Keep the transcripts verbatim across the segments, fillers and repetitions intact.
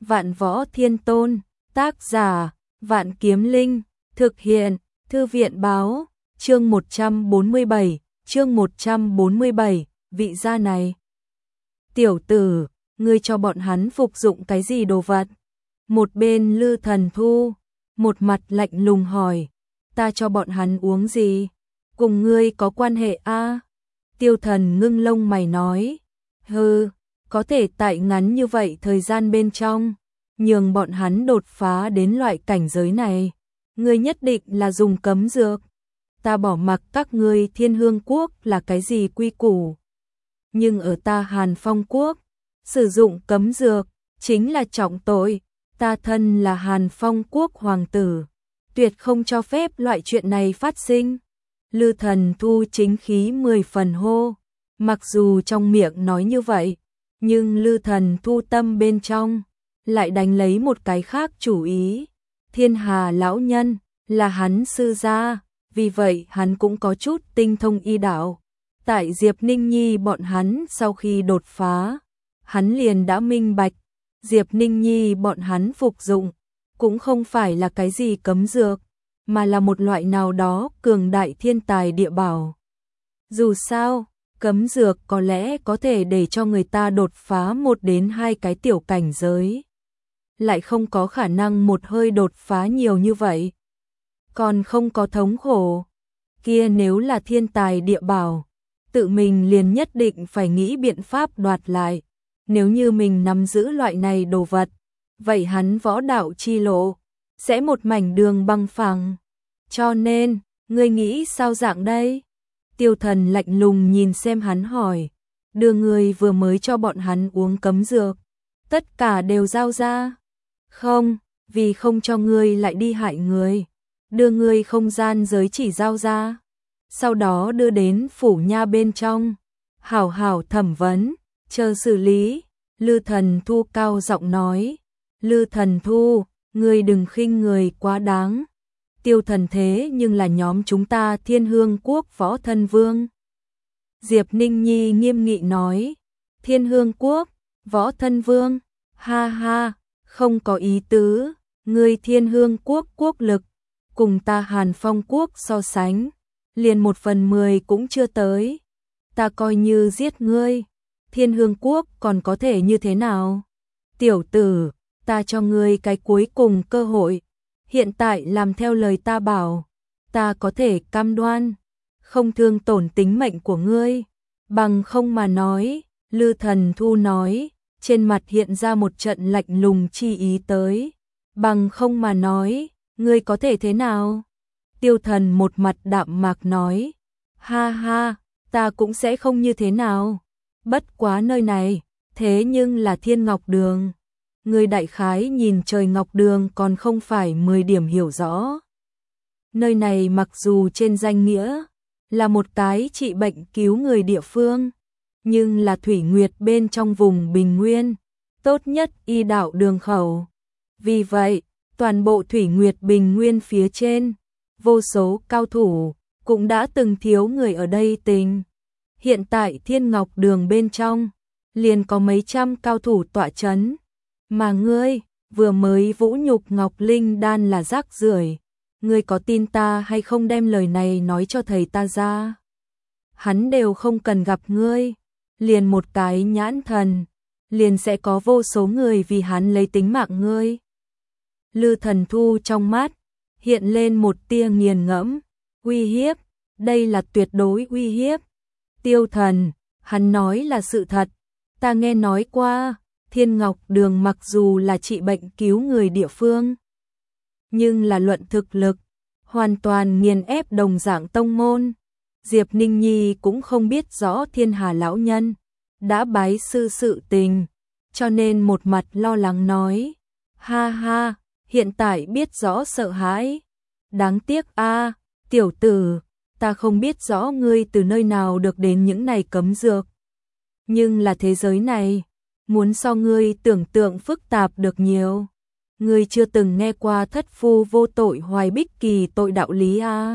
Vạn Võ Thiên Tôn, tác giả, Vạn Kiếm Linh, thực hiện, Thư viện báo, chương một trăm bốn mươi bảy, chương một trăm bốn mươi bảy, vị gia này. Tiểu tử, ngươi cho bọn hắn phục dụng cái gì đồ vật? Một bên Lư Thần Thu, một mặt lạnh lùng hỏi, ta cho bọn hắn uống gì? Cùng ngươi có quan hệ a? À? Tiêu Thần ngưng lông mày nói, hừ, có thể tại ngắn như vậy thời gian bên trong, nhường bọn hắn đột phá đến loại cảnh giới này, ngươi nhất định là dùng cấm dược. Ta bỏ mặc các ngươi Thiên Hương Quốc là cái gì quy củ, nhưng ở ta Hàn Phong Quốc, sử dụng cấm dược chính là trọng tội. Ta thân là Hàn Phong Quốc hoàng tử, tuyệt không cho phép loại chuyện này phát sinh. Lư Thần Thu chính khí mười phần hô, mặc dù trong miệng nói như vậy, nhưng Lư Thần Thu tâm bên trong lại đánh lấy một cái khác chủ ý. Thiên Hà lão nhân là hắn sư gia, vì vậy hắn cũng có chút tinh thông y đạo. Tại Diệp Ninh Nhi bọn hắn sau khi đột phá, hắn liền đã minh bạch, Diệp Ninh Nhi bọn hắn phục dụng cũng không phải là cái gì cấm dược, mà là một loại nào đó cường đại thiên tài địa bảo. Dù sao, cấm dược có lẽ có thể để cho người ta đột phá một đến hai cái tiểu cảnh giới, lại không có khả năng một hơi đột phá nhiều như vậy, còn không có thống khổ. Kia nếu là thiên tài địa bảo, tự mình liền nhất định phải nghĩ biện pháp đoạt lại. Nếu như mình nắm giữ loại này đồ vật, vậy hắn võ đạo chi lộ sẽ một mảnh đường băng phẳng. Cho nên, ngươi nghĩ sao dạng đây? Tiêu Thần lạnh lùng nhìn xem hắn hỏi, đưa ngươi vừa mới cho bọn hắn uống cấm dược, tất cả đều giao ra. Không, vì không cho ngươi lại đi hại người, đưa ngươi không gian giới chỉ giao ra, sau đó đưa đến phủ nha bên trong, hảo hảo thẩm vấn, chờ xử lý. Lư Thần Thu cao giọng nói, Lư Thần Thu, ngươi đừng khinh người quá đáng. Tiêu Thần thế nhưng là nhóm chúng ta Thiên Hương Quốc Võ Thân Vương. Diệp Ninh Nhi nghiêm nghị nói, Thiên Hương Quốc, Võ Thân Vương, ha ha, không có ý tứ, ngươi Thiên Hương Quốc quốc lực, cùng ta Hàn Phong Quốc so sánh, liền một phần mười cũng chưa tới, ta coi như giết ngươi, Thiên Hương Quốc còn có thể như thế nào? Tiểu tử, ta cho ngươi cái cuối cùng cơ hội, hiện tại làm theo lời ta bảo, ta có thể cam đoan, không thương tổn tính mệnh của ngươi, bằng không mà nói. Lư Thần Thu nói, trên mặt hiện ra một trận lạnh lùng chi ý tới, bằng không mà nói, ngươi có thể thế nào? Tiêu Thần một mặt đạm mạc nói, ha ha, ta cũng sẽ không như thế nào. Bất quá nơi này, thế nhưng là Thiên Ngọc Đường. Người đại khái nhìn trời Ngọc Đường còn không phải mười điểm hiểu rõ. Nơi này mặc dù trên danh nghĩa là một cái trị bệnh cứu người địa phương, nhưng là Thủy Nguyệt bên trong vùng Bình Nguyên, tốt nhất y đạo đường khẩu. Vì vậy, toàn bộ Thủy Nguyệt Bình Nguyên phía trên, vô số cao thủ cũng đã từng thiếu người ở đây tình. Hiện tại Thiên Ngọc Đường bên trong, liền có mấy trăm cao thủ tọa chấn. Mà ngươi, vừa mới vũ nhục Ngọc Linh Đan là rác rưởi. Ngươi có tin ta hay không đem lời này nói cho thầy ta ra? Hắn đều không cần gặp ngươi, liền một cái nhãn thần, liền sẽ có vô số người vì hắn lấy tính mạng ngươi. Lư Thần Thu trong mắt, hiện lên một tia nghiền ngẫm, uy hiếp, đây là tuyệt đối uy hiếp. Tiêu Thần, hắn nói là sự thật, ta nghe nói qua, Thiên Ngọc Đường mặc dù là trị bệnh cứu người địa phương, nhưng là luận thực lực, hoàn toàn nghiền ép đồng dạng tông môn. Diệp Ninh Nhi cũng không biết rõ Thiên Hà lão nhân đã bái sư sự tình, cho nên một mặt lo lắng nói, ha ha, hiện tại biết rõ sợ hãi. Đáng tiếc a, tiểu tử, ta không biết rõ ngươi từ nơi nào được đến những này cấm dược. Nhưng là thế giới này, muốn so ngươi tưởng tượng phức tạp được nhiều. Ngươi chưa từng nghe qua thất phu vô tội hoài bích kỳ tội đạo lý a.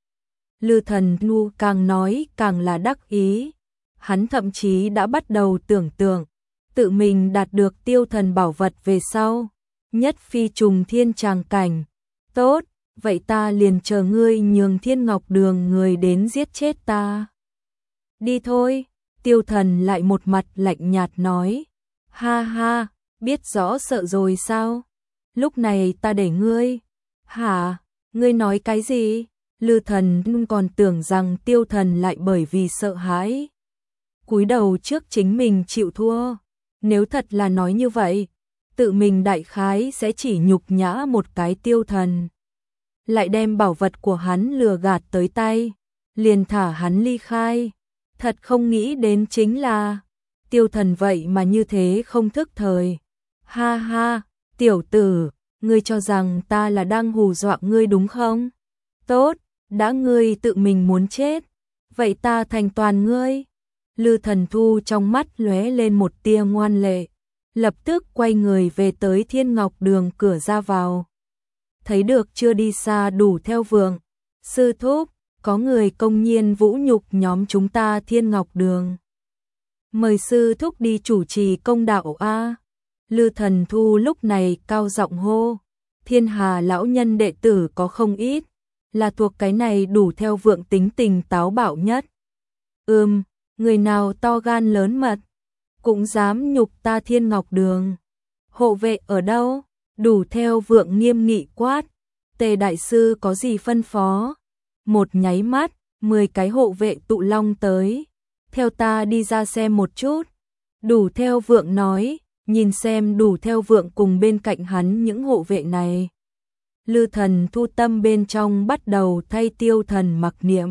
Lư Thần Thu càng nói càng là đắc ý. Hắn thậm chí đã bắt đầu tưởng tượng, tự mình đạt được tiêu thần bảo vật về sau, nhất phi trùng thiên tràng cảnh. Tốt, vậy ta liền chờ ngươi nhường Thiên Ngọc Đường người đến giết chết ta. Đi thôi, tiêu thần lại một mặt lạnh nhạt nói. Ha ha, biết rõ sợ rồi sao? Lúc này ta để ngươi. Hả, ngươi nói cái gì? Lư Thần còn tưởng rằng tiêu thần lại bởi vì sợ hãi cúi đầu trước chính mình chịu thua. Nếu thật là nói như vậy, tự mình đại khái sẽ chỉ nhục nhã một cái tiêu thần. Lại đem bảo vật của hắn lừa gạt tới tay, liền thả hắn ly khai. Thật không nghĩ đến chính là tiêu thần vậy mà như thế không thức thời. Ha ha, tiểu tử, ngươi cho rằng ta là đang hù dọa ngươi đúng không? Tốt, đã ngươi tự mình muốn chết, vậy ta thành toàn ngươi. Lư Thần Thu trong mắt lóe lên một tia ngoan lệ, lập tức quay người về tới Thiên Ngọc Đường cửa ra vào. Thấy được chưa đi xa đủ theo vượng, sư thúc, có người công nhiên vũ nhục nhóm chúng ta Thiên Ngọc Đường. Mời sư thúc đi chủ trì công đạo a. Lư Thần Thu lúc này cao giọng hô, Thiên Hà lão nhân đệ tử có không ít, là thuộc cái này đủ theo vượng tính tình táo bạo nhất. Ừm, người nào to gan lớn mật, cũng dám nhục ta Thiên Ngọc Đường. Hộ vệ ở đâu? Đủ theo vượng nghiêm nghị quát. Tề đại sư có gì phân phó? Một nháy mắt, mười cái hộ vệ tụ long tới. Theo ta đi ra xem một chút. Đủ theo vượng nói, nhìn xem đủ theo vượng cùng bên cạnh hắn những hộ vệ này. Lư Thần Thu tâm bên trong bắt đầu thay tiêu thần mặc niệm.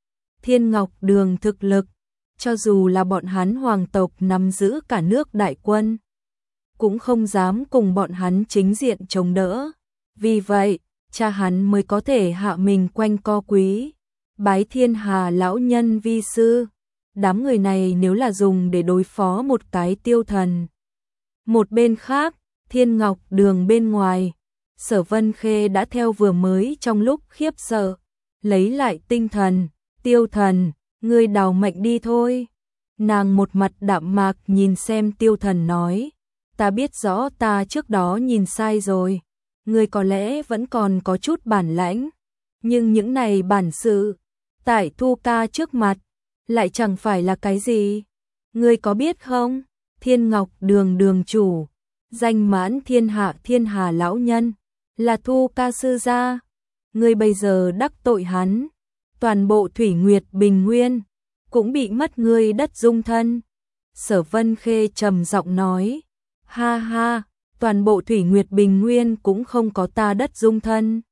Thiên Ngọc Đường thực lực, cho dù là bọn hắn hoàng tộc nắm giữ cả nước đại quân, cũng không dám cùng bọn hắn chính diện chống đỡ. Vì vậy, cha hắn mới có thể hạ mình quanh co quý, bái Thiên Hà lão nhân vi sư. Đám người này nếu là dùng để đối phó một cái tiêu thần. Một bên khác, Thiên Ngọc Đường bên ngoài, Sở Vân Khê đã theo vừa mới trong lúc khiếp sợ, lấy lại tinh thần. Tiêu thần, ngươi đào mệnh đi thôi. Nàng một mặt đạm mạc nhìn xem tiêu thần nói, ta biết rõ ta trước đó nhìn sai rồi, ngươi có lẽ vẫn còn có chút bản lãnh, nhưng những này bản sự, tại Thu ca trước mặt, lại chẳng phải là cái gì. Ngươi có biết không, Thiên Ngọc Đường đường chủ, danh mãn thiên hạ Thiên Hà lão nhân, là Thu ca sư gia. Ngươi bây giờ đắc tội hắn, toàn bộ Thủy Nguyệt Bình Nguyên cũng bị mất ngươi đất dung thân. Sở Vân Khê trầm giọng nói, ha ha, toàn bộ Thủy Nguyệt Bình Nguyên cũng không có ta đất dung thân.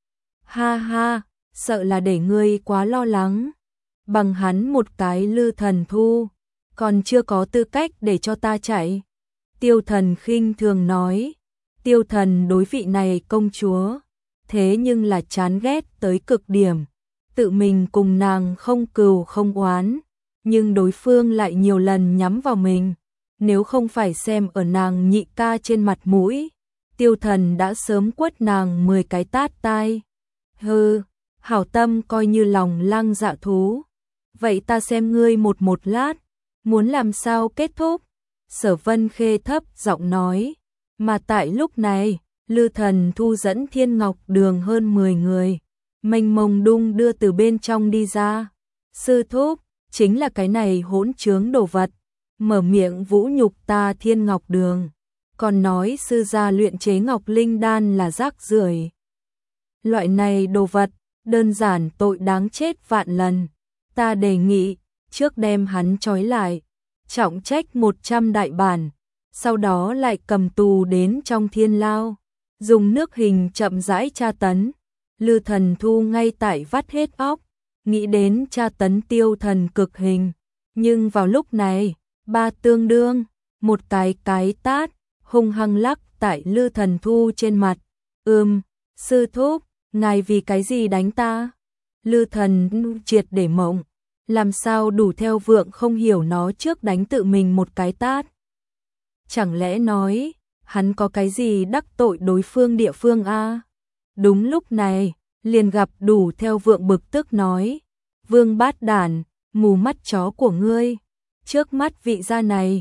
Ha ha, sợ là để ngươi quá lo lắng. Bằng hắn một cái Lư Thần Thu, còn chưa có tư cách để cho ta chạy. Tiêu thần khinh thường nói, tiêu thần đối vị này công chúa, thế nhưng là chán ghét tới cực điểm. Tự mình cùng nàng không cừu không oán, nhưng đối phương lại nhiều lần nhắm vào mình. Nếu không phải xem ở nàng nhị ca trên mặt mũi, tiêu thần đã sớm quất nàng mười cái tát tai. Hừ, hảo tâm coi như lòng lang dạ thú. Vậy ta xem ngươi một một lát, muốn làm sao kết thúc? Sở Vân Khê thấp giọng nói. Mà tại lúc này, Lư Thần Thu dẫn Thiên Ngọc Đường hơn mười người, mênh mông đung đưa từ bên trong đi ra. Sư thúc, chính là cái này hỗn trướng đồ vật, mở miệng vũ nhục ta Thiên Ngọc Đường, còn nói sư gia luyện chế Ngọc Linh Đan là rác rưởi. Loại này đồ vật, đơn giản tội đáng chết vạn lần. Ta đề nghị, trước đem hắn trói lại, trọng trách một trăm đại bản, sau đó lại cầm tù đến trong thiên lao, dùng nước hình chậm rãi tra tấn. Lư Thần Thu ngay tại vắt hết óc, nghĩ đến tra tấn tiêu thần cực hình. Nhưng vào lúc này, ba tương đương, một cái cái tát, hung hăng lắc tại Lư Thần Thu trên mặt. Ừm, sư thúc, ngài vì cái gì đánh ta? Lư Thần triệt để mộng, làm sao đủ theo vượng không hiểu nó trước đánh tự mình một cái tát. Chẳng lẽ nói, hắn có cái gì đắc tội đối phương địa phương a? Đúng lúc này, liền gặp đủ theo vượng bực tức nói, Vương bát đản, mù mắt chó của ngươi, trước mắt vị gia này,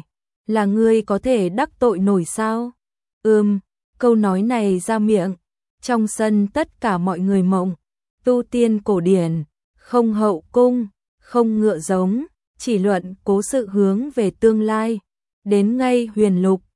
là ngươi có thể đắc tội nổi sao? Ừm, câu nói này ra miệng, trong sân tất cả mọi người mộng, tu tiên cổ điển, không hậu cung, không ngựa giống, chỉ luận cố sự hướng về tương lai, đến ngay huyền lục,